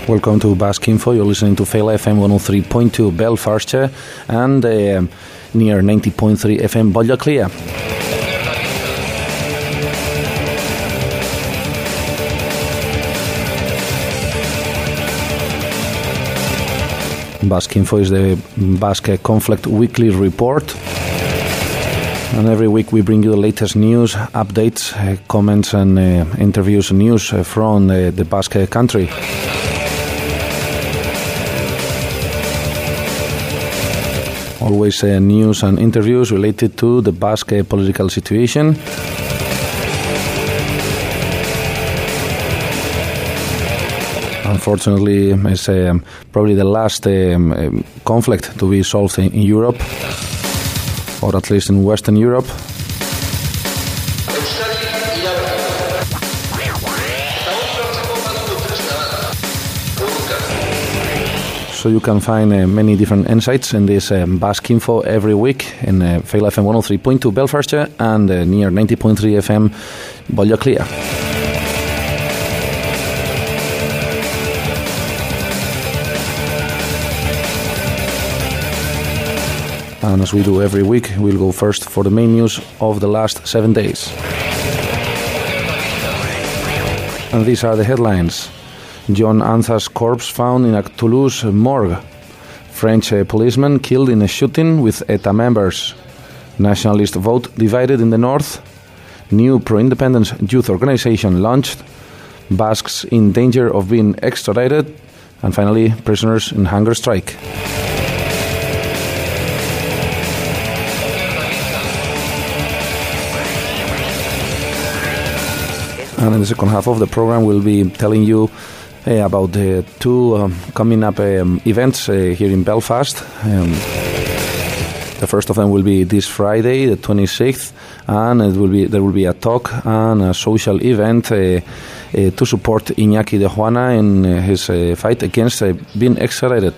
Welcome to Basque Info. You're listening to Fail FM 103.2 Belfast and near 90.3 FM Bollaclia. Basque Info is the Basque Conflict Weekly Report. And every week we bring you the latest news, updates, comments and interviews and news from the Basque country. Always news and interviews related to the Basque political situation. Unfortunately, it's probably the last conflict to be solved in Europe, or at least in Western Europe. So you can find many different insights in this Basque Info every week in Fail FM 103.2 Belfast and near 90.3 FM Bollaclia. And as we do every week, we'll go first for the main news of the last 7 days. And these are the headlines. John Anza's corpse found in a Toulouse morgue. French policeman killed in a shooting with ETA members. Nationalist vote divided in the north. New pro-independence youth organization launched. Basques in danger of being extradited. And finally, prisoners in hunger strike. And in the second half of the program, we'll be telling you about the two coming up events here in Belfast. The first of them will be this Friday, the 26th, and there will be a talk and a social event to support Iñaki de Juana in his fight against being extradited.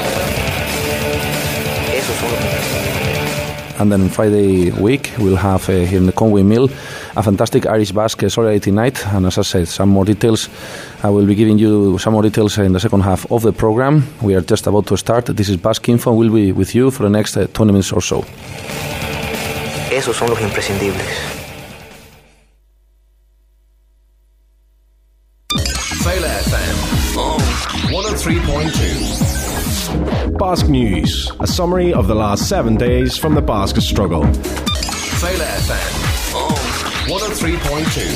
And then Friday week, we'll have here in the Conway Mill a fantastic Irish Basque Solidarity Night. And as I said, some more details. I will be giving you some more details in the second half of the program. We are just about to start. This is Basque Info. We'll be with you for the next 20 minutes or so. Esos son los imprescindibles. Fail FM 103.2. Basque News, a summary of the last 7 days from the Basque struggle. Fail FM 103.2.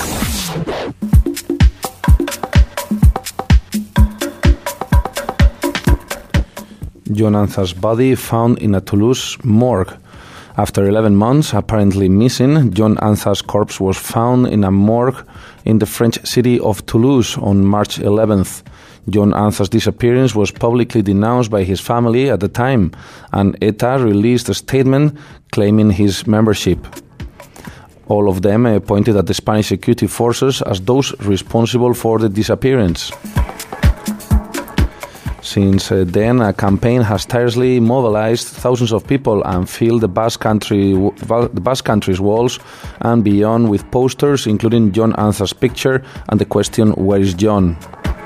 John Anza's body found in a Toulouse morgue. After 11 months apparently missing, John Anza's corpse was found in a morgue in the French city of Toulouse on March 11th. John Anza's disappearance was publicly denounced by his family at the time, and ETA released a statement claiming his membership. All of them pointed at the Spanish security forces as those responsible for the disappearance. Since then, a campaign has tirelessly mobilized thousands of people and filled the Basque country's walls and beyond with posters including John Anza's picture and the question, "Where is John?"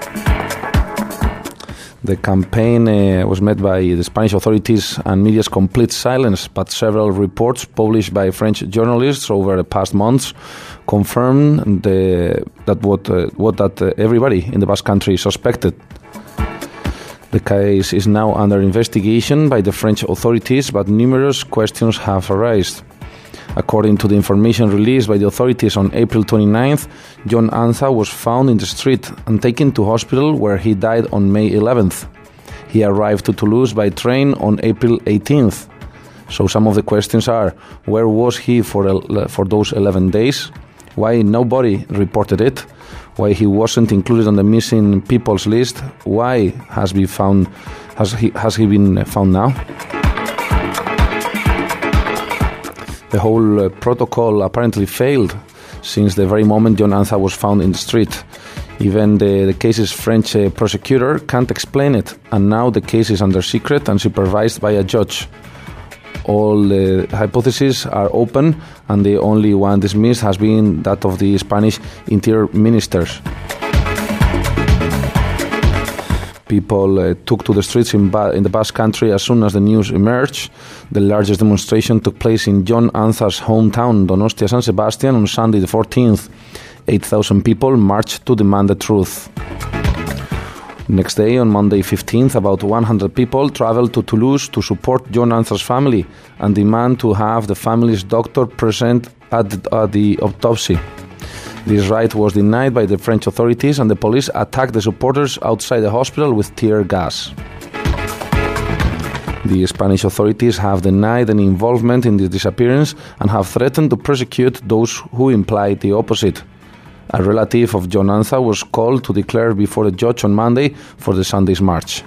The campaign was met by the Spanish authorities and media's complete silence, but several reports published by French journalists over the past months confirmed that everybody in the Basque country suspected. The case is now under investigation by the French authorities, but numerous questions have arisen. According to the information released by the authorities on April 29th, John Anza was found in the street and taken to hospital where he died on May 11th. He arrived to Toulouse by train on April 18th. So some of the questions are, where was he for those 11 days? Why nobody reported it? Why he wasn't included on the missing people's list? Why has he been found now? The whole protocol apparently failed since the very moment John Anza was found in the street. Even the case's French prosecutor can't explain it, and now the case is under secret and supervised by a judge. All the hypotheses are open, and the only one dismissed has been that of the Spanish interior ministers. People took to the streets in the Basque Country as soon as the news emerged. The largest demonstration took place in Jon Anza's hometown, Donostia San Sebastian, on Sunday the 14th. 8,000 people marched to demand the truth. Next day, on Monday 15th, about 100 people traveled to Toulouse to support Jon Anza's family and demand to have the family's doctor present at the autopsy. This right was denied by the French authorities, and the police attacked the supporters outside the hospital with tear gas. The Spanish authorities have denied any involvement in the disappearance and have threatened to prosecute those who implied the opposite. A relative of Jon Anza was called to declare before the judge on Monday for the Sunday's march.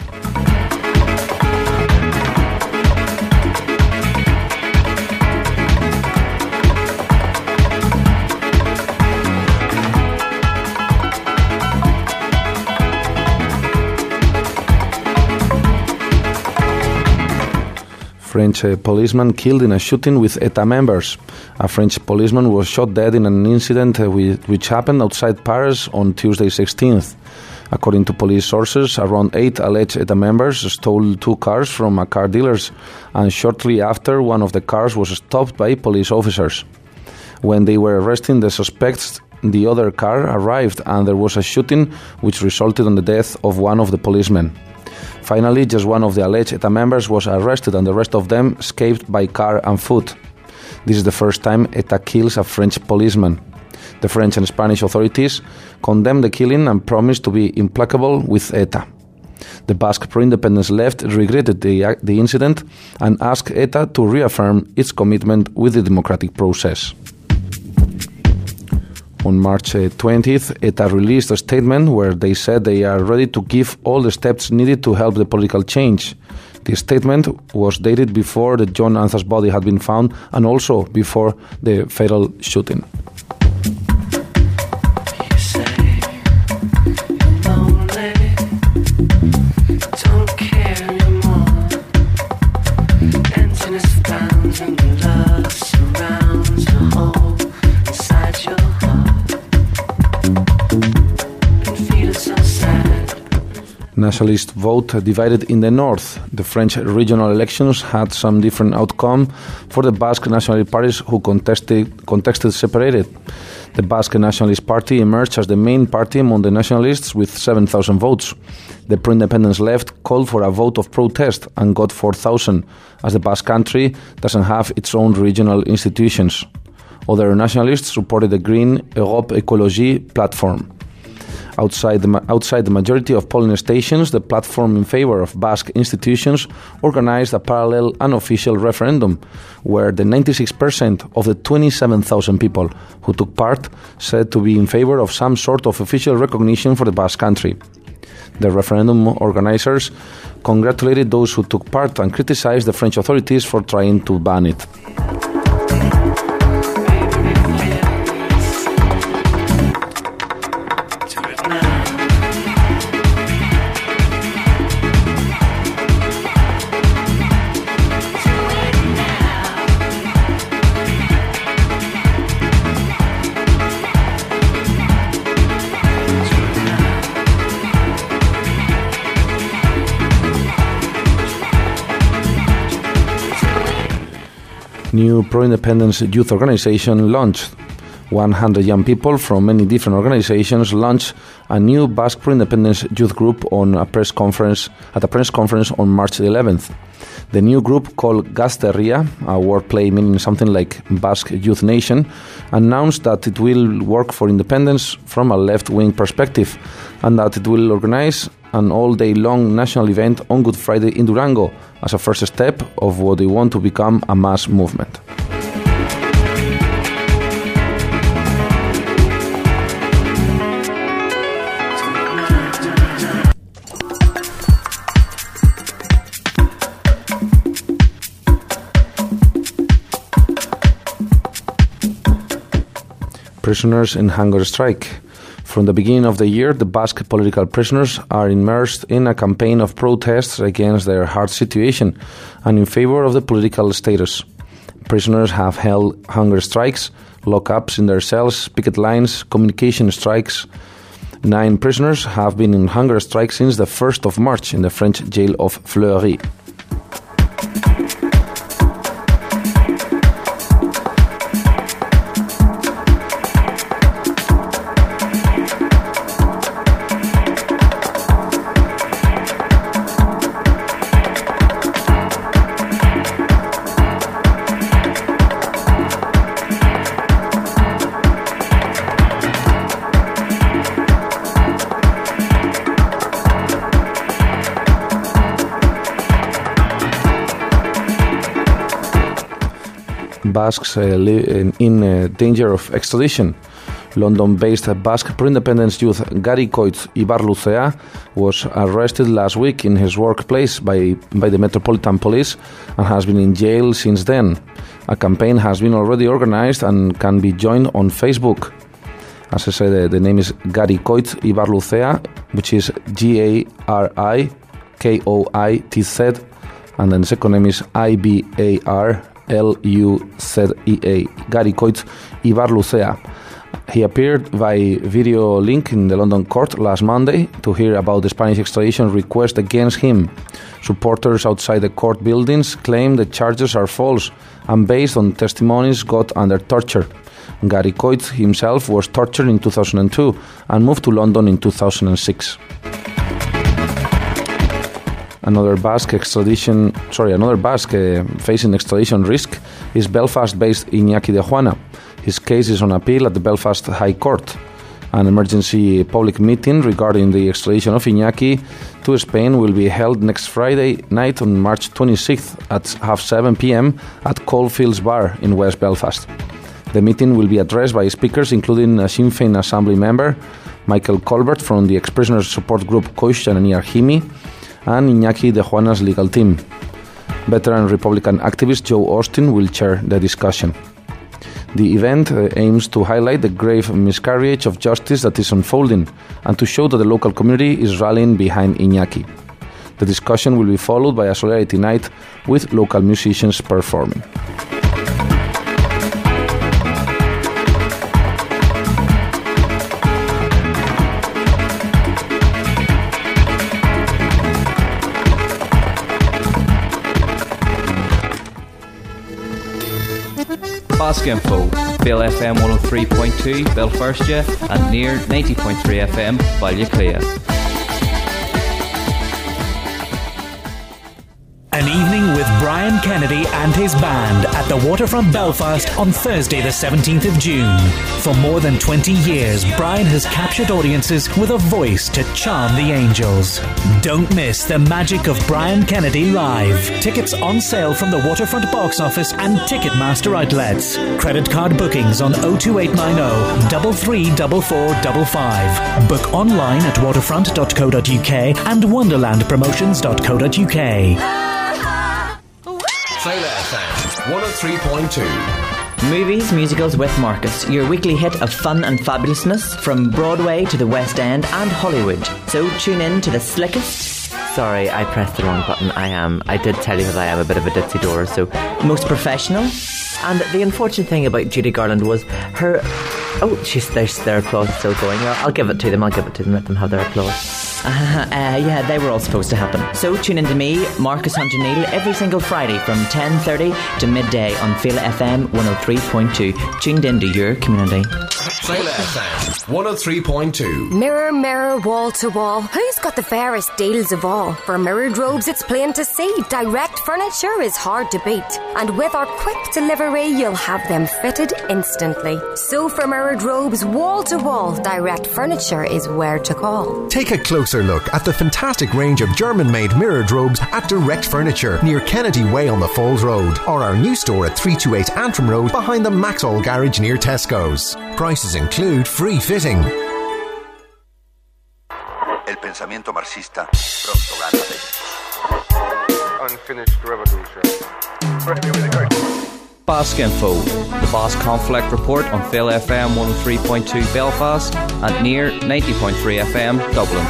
French policeman killed in a shooting with ETA members. A French policeman was shot dead in an incident which happened outside Paris on Tuesday 16th. According to police sources, around 8 alleged ETA members stole 2 cars from a car dealers, and shortly after, one of the cars was stopped by police officers. When they were arresting the suspects, the other car arrived and there was a shooting which resulted in the death of one of the policemen. Finally, just one of the alleged ETA members was arrested and the rest of them escaped by car and foot. This is the first time ETA kills a French policeman. The French and Spanish authorities condemned the killing and promised to be implacable with ETA. The Basque pro-independence left regretted the incident and asked ETA to reaffirm its commitment with the democratic process. On March 20th, ETA released a statement where they said they are ready to give all the steps needed to help the political change. The statement was dated before the Jon Anza's body had been found and also before the fatal shooting. Nationalist vote divided in the north. The French regional elections had some different outcome for the Basque nationalist parties who contested separated. The Basque Nationalist Party emerged as the main party among the nationalists with 7,000 votes. The pro-independence left called for a vote of protest and got 4,000, as the Basque Country doesn't have its own regional institutions. Other nationalists supported the Green Europe Ecologie platform. Outside the majority of polling stations, the platform in favor of Basque institutions organized a parallel unofficial referendum, where the 96% of the 27,000 people who took part said to be in favor of some sort of official recognition for the Basque Country. The referendum organizers congratulated those who took part and criticized the French authorities for trying to ban it. New pro-independence youth organization launched. 100 young people from many different organizations launched a new Basque pro-independence youth group at a press conference on March 11th. The new group, called Gazte-Herria, a wordplay meaning something like Basque Youth Nation, announced that it will work for independence from a left-wing perspective and that it will organize an all-day-long national event on Good Friday in Durango as a first step of what they want to become a mass movement. Prisoners in hunger strike. From the beginning of the year, the Basque political prisoners are immersed in a campaign of protests against their hard situation and in favor of the political status. Prisoners have held hunger strikes, lockups in their cells, picket lines, communication strikes. 9 prisoners have been in hunger strike since the 1st of March in the French jail of Fleury. Basques in danger of extradition. London-based Basque pro-independence youth Garikoitz Ibarluzea was arrested last week in his workplace by the Metropolitan Police and has been in jail since then. A campaign has been already organized and can be joined on Facebook. As I said, the name is Garikoitz Ibarluzea, which is Garikoitz, and then the second name is Ibarluzea, Garikoitz Ibarluzea. He appeared by video link in the London court last Monday to hear about the Spanish extradition request against him. Supporters outside the court buildings claim the charges are false and based on testimonies got under torture. Garikoitz himself was tortured in 2002 and moved to London in 2006. Another Basque facing extradition risk is Belfast-based Iñaki de Juana. His case is on appeal at the Belfast High Court. An emergency public meeting regarding the extradition of Iñaki to Spain will be held next Friday night on March 26th at 7:30 p.m. at Coalfields Bar in West Belfast. The meeting will be addressed by speakers including a Sinn Féin Assembly member, Michael Colbert from the ex-prisoners support group Coix and Arhimi, and Iñaki de Juana's legal team. Veteran Republican activist Joe Austin will chair the discussion. The event aims to highlight the grave miscarriage of justice that is unfolding and to show that the local community is rallying behind Iñaki. The discussion will be followed by a solidarity night with local musicians performing. Basque Info, Bill FM 103.2 Belfarstia and near 90.3 FM Ballyclea. An evening with Brian Kennedy and his band at the Waterfront Belfast on Thursday the 17th of June. For more than 20 years, Brian has captured audiences with a voice to charm the angels. Don't miss the magic of Brian Kennedy live. Tickets on sale from the Waterfront box office and Ticketmaster outlets. Credit card bookings on 02890 334455. Book online at waterfront.co.uk and wonderlandpromotions.co.uk. Fail FM 103.2. Movies, musicals with Marcus, your weekly hit of fun and fabulousness from Broadway to the West End and Hollywood. So tune in to the slickest... Sorry, I pressed the wrong button. I did tell you that I am a bit of a ditzy door, so... Most professional. And the unfortunate thing about Judy Garland was her... Oh, their applause is still going. I'll give it to them, let them have their applause. Yeah, they were all supposed to happen. So tune in to me, Marcus Hunter Neal, every single Friday from 10:30 to midday on Fail FM 103.2. Tuned into your community. Fail FM 103.2. Mirror, mirror, wall to wall, who's got the fairest deals of all? For Mirrored Robes, it's plain to see, direct furniture is hard to beat. And with our quick delivery, you'll have them fitted instantly. So for Mirrored Robes, wall to wall, direct furniture is where to call. Take a closer look at the fantastic range of German-made mirrored robes at Direct Furniture near Kennedy Way on the Falls Road, or our new store at 328 Antrim Road behind the Maxall Garage near Tesco's. Prices include free fitting. El pensamiento marxista pronto gana de Unfinished revolution. Basque Info, the Basque Conflict Report on Fail FM 103.2 Belfast and near 90.3 FM Dublin.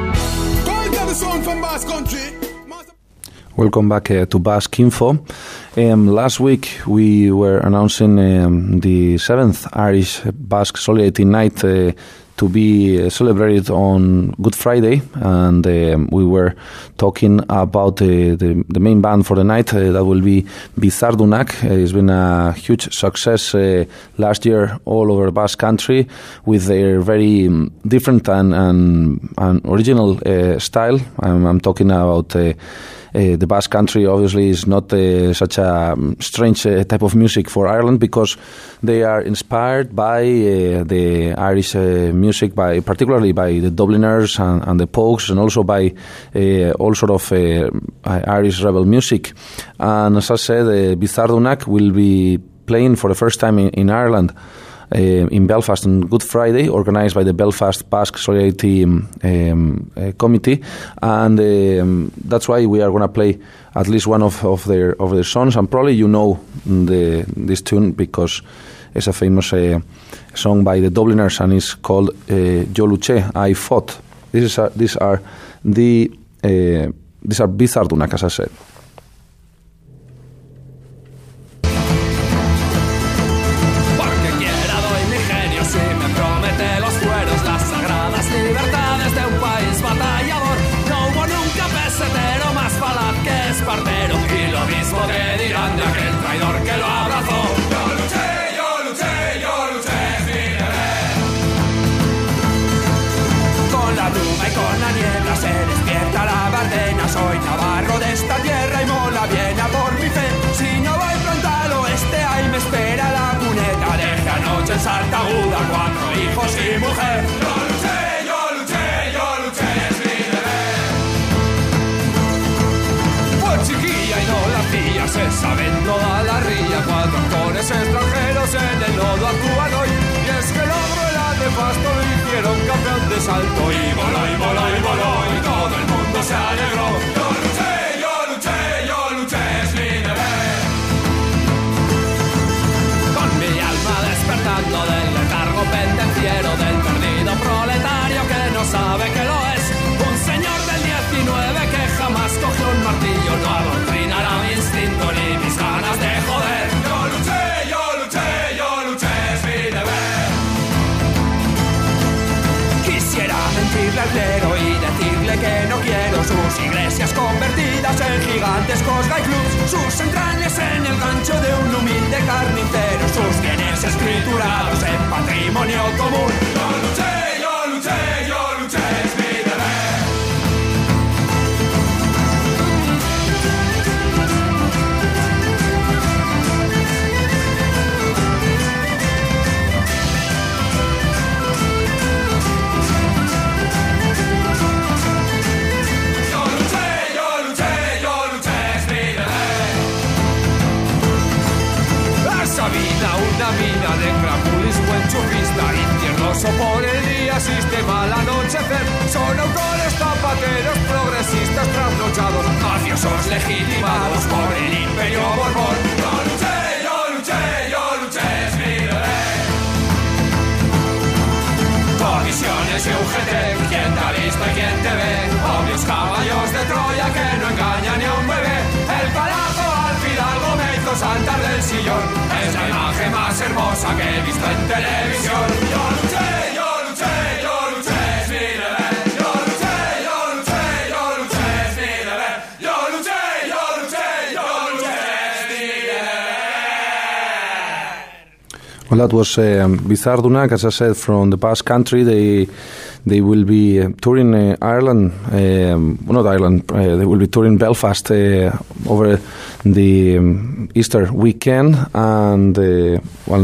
Welcome back to Basque Info. Last week we were announcing the 7th Irish Basque Solidarity Night to be celebrated on Good Friday, and we were talking about the main band for the night. That will be Bizardunak. It's been a huge success last year all over the Basque Country with their very different and original style. I'm talking about the Basque Country obviously is not such a strange type of music for Ireland, because they are inspired by the Irish music, particularly by the Dubliners and the Pogues, and also by all sort of Irish rebel music. And as I said, Bizardunak will be playing for the first time in Ireland in Belfast on Good Friday, organized by the Belfast Basque Solidarity Committee, and that's why we are going to play at least one of their songs, and probably you know this tune because it's a famous song by the Dubliners, and it's called Yo Luché, I Fought. These are Bizardunak, as I said. Soy navarro de esta tierra y mola viene a por mi fe. Si no voy pronto al oeste, ahí me espera la cuneta. Dejé anoche en Salta Aguda 4 hijos y mujer. Yo luché, es mi deber. Pues chiquilla y no la hacía, se sabe en toda la ría. 4 actores extranjeros en el lodo actúan hoy. Y es que logro el nefasto lo hicieron campeón de salto. Y voló, y todo el mundo se alegró. Yo luché, es mi deber. Con mi alma despertando del letargo pendenciero, del perdido proletario que no sabe que lo es. Un señor del 19 que jamás cogió un martillo, no adoctrinará mi instinto ni mis ganas de joder. Yo luché, es mi deber. Quisiera mentirle al clero y decirle que no quiero sus iglesias convertidas en gigantescos gay-clubs, sus entrañas en el gancho de un humilde carnicero, sus bienes escriturados en patrimonio común. Yo luché, es mi deber. Una mina de crapulis, buen chupista, infiernoso por el día, sistema al anochecer. Son autores zapateros, progresistas trasnochados, mafiosos legitimados por el imperio borbón. Yo luché, es mi deber. Comisiones y UGT, quien te ha visto y quien te ve, obvios caballos de Troya que no engañan ni a un bebé. El palazo al fidalgo me hizo saltar del sillón, es la imagen más hermosa que he visto en televisión. Yo luché, es mi deber. Yo luché, es mi deber. Yo luché, es mi deber. Well, that was Bizardunak, as I said, from the Basque Country. They will be touring Ireland, not Ireland, they will be touring Belfast over the Easter weekend, and they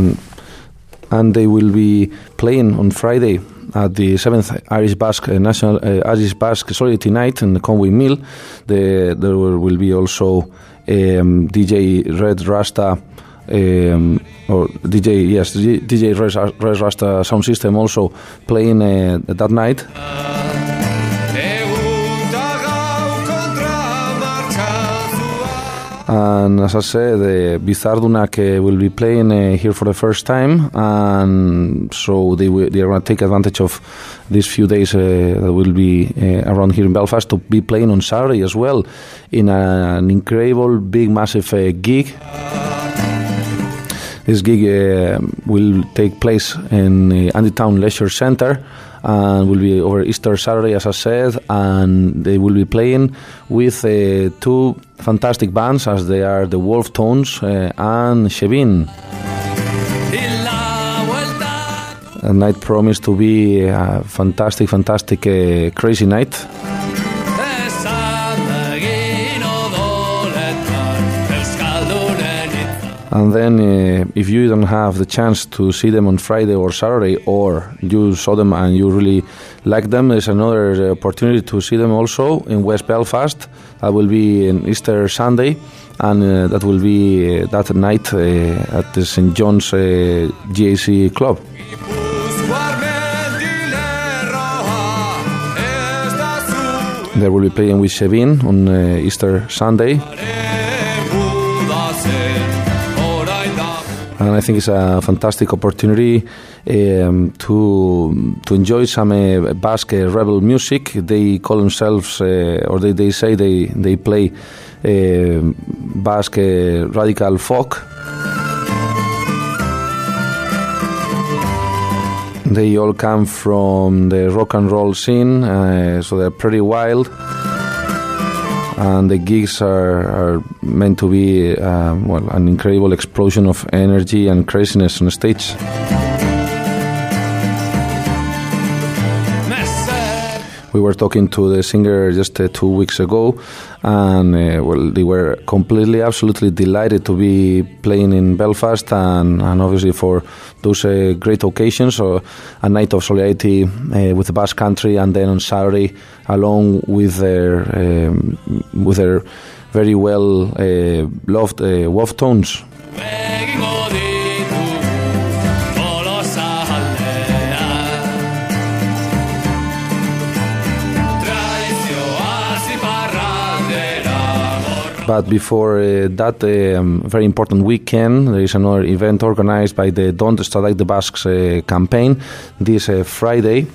will be playing on Friday at the 7th Irish Basque National Irish Basque Solidarity Night in the Conway Mill. There will be also DJ Red Rasta, DJ Red Rasta Sound System also playing that night. And as I said, Bizardunak will be playing here for the first time, and so they are going to take advantage of these few days that will be around here in Belfast to be playing on Saturday as well in an incredible, big, massive gig. This gig will take place in the Andytown Leisure Centre and will be over Easter Saturday, as I said, and they will be playing with two fantastic bands, as they are the Wolf Tones and Shevin. A night promised to be a fantastic, crazy night. And then if you don't have the chance to see them on Friday or Saturday, or you saw them and you really like them, there's another opportunity to see them also in West Belfast. That will be in Easter Sunday, and that will be that night at the St. John's GAC Club. They will be playing with Shevin on Easter Sunday. And I think it's a fantastic opportunity to enjoy some Basque rebel music. They call themselves, or they say they play Basque radical folk. They all come from the rock and roll scene, so they're pretty wild. And the gigs are meant to be an incredible explosion of energy and craziness on stage. We were talking to the singer just 2 weeks ago, and they were absolutely delighted to be playing in Belfast, and obviously for those great occasions, or a night of solidarity with the Basque Country, and then on Saturday, along with their very well loved Wolf Tones. But before that very important weekend, there is another event organized by the Don't Extradite the Basques campaign this Friday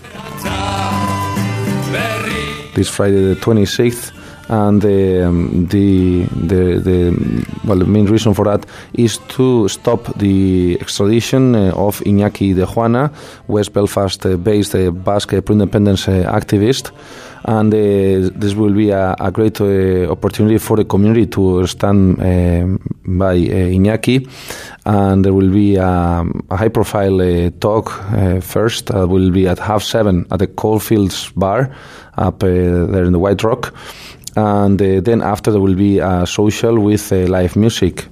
the 26th, and the main reason for that is to stop the extradition of Iñaki de Juana, West Belfast-based Basque pro-independence activist. And this will be a great opportunity for the community to stand by Iñaki. And there will be a high-profile talk first. Will be at 7:30 at the Coalfields Bar up there in the White Rock. And then after there will be a social with live music.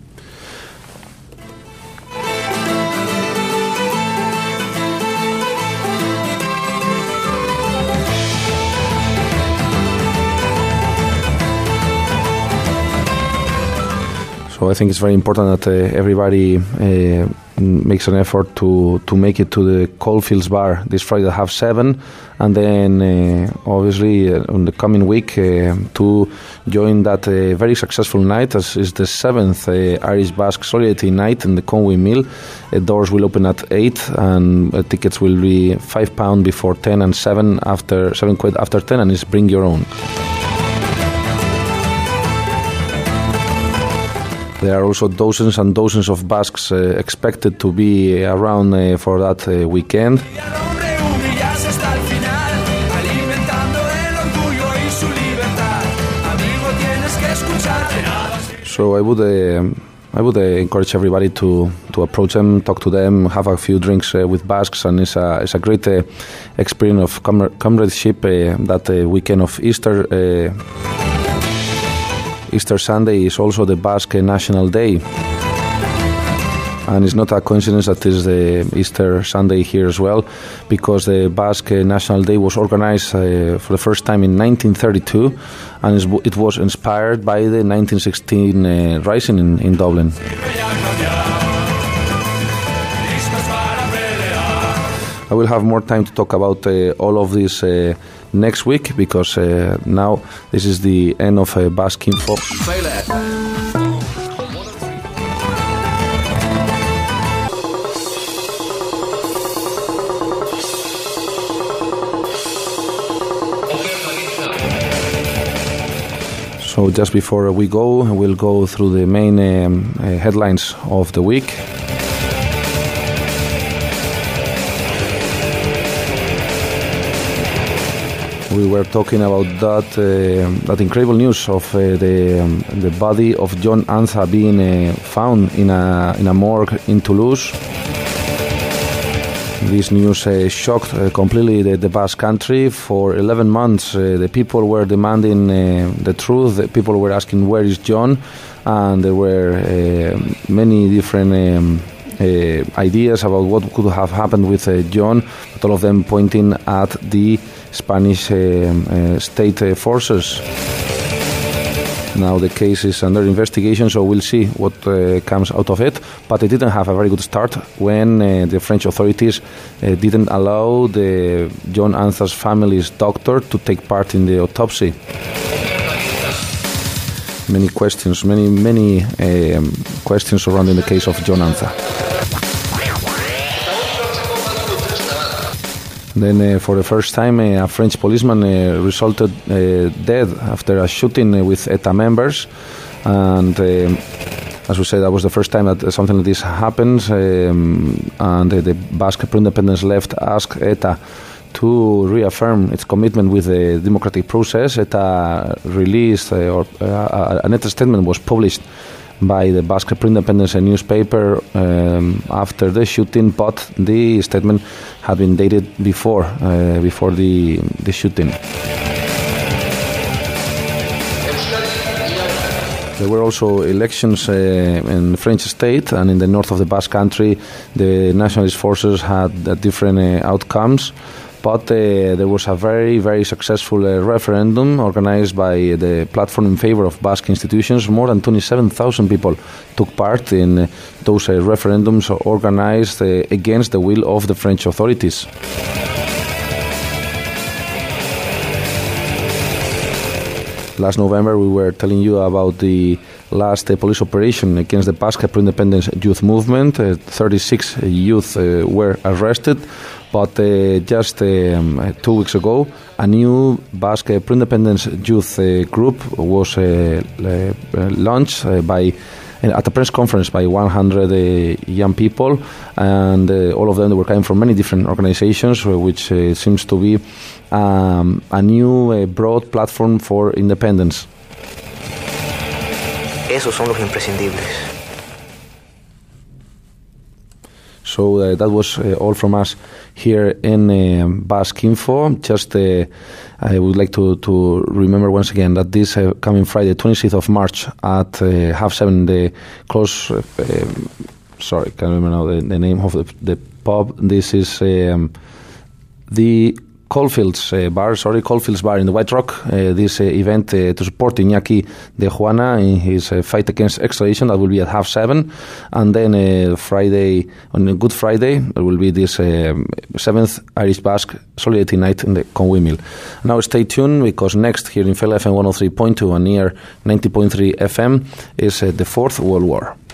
So I think it's very important that everybody makes an effort to make it to the Coalfields Bar this Friday at 7:30, and then obviously on the coming week to join that very successful night, as is the 7th Irish Basque Solidarity Night in the Conway Mill. Doors will open at 8, and tickets will be £5 before 10 and £7 after 10, and it's bring your own. There are also dozens and dozens of Basques expected to be around for that weekend. So I would encourage everybody to approach them, talk to them, have a few drinks with Basques, and it's a great experience of comradeship that weekend of Easter. Easter Sunday is also the Basque National Day, and it's not a coincidence that it is the Easter Sunday here as well, because the Basque National Day was organized for the first time in 1932, and it was inspired by the 1916 rising in Dublin. I will have more time to talk about all of this next week, because now this is the end of Basque Info. just before we go, we'll go through the main headlines of the week. We were talking about that incredible news of the body of John Anza being found in a morgue in Toulouse. This news shocked completely the Basque Country. For 11 months, the people were demanding the truth. The people were asking, where is John? And there were many different ideas about what could have happened with John, but all of them pointing at the Spanish state forces. Now the case is under investigation, so we'll see what comes out of it. But it didn't have a very good start when the French authorities didn't allow the John Anza's family's doctor to take part in the autopsy. Many questions, many questions surrounding the case of John Anza. Then, for the first time, a French policeman resulted dead after a shooting with ETA members. And as we said, that was the first time that something like this happens. And the Basque Pro-Independence Left asked ETA to reaffirm its commitment with the democratic process. ETA released, an ETA statement was published by the Basque Pro-Independence newspaper after the shooting, but the statement had been dated before the shooting. There were also elections in the French state, and in the north of the Basque Country, the nationalist forces had different outcomes. But there was a very, very successful referendum organized by the Platform in Favor of Basque Institutions. More than 27,000 people took part in those referendums organized against the will of the French authorities. Last November, we were telling you about the last police operation against the Basque Pro-Independence youth movement. 36 youth were arrested. But just 2 weeks ago, a new Basque Pro-Independence youth group was launched at a press conference by 100 young people, and all of them were coming from many different organizations, which seems to be a new broad platform for independence. Esos son los imprescindibles. So that was all from us here in Basque Info. Just I would like to remember once again that this coming Friday, 26th of March at 7:30, the close. Sorry, can't remember now the name of the pub. This is the Coalfields Bar in the White Rock. This event to support Iñaki de Juana in his fight against extradition. That will be at 7:30, and then Friday, on Good Friday, there will be this 7th Irish Basque Solidarity Night in the Conwy Mill. Now stay tuned, because next here in Fela FM 103.2 and near 90.3 FM is the Fourth World War.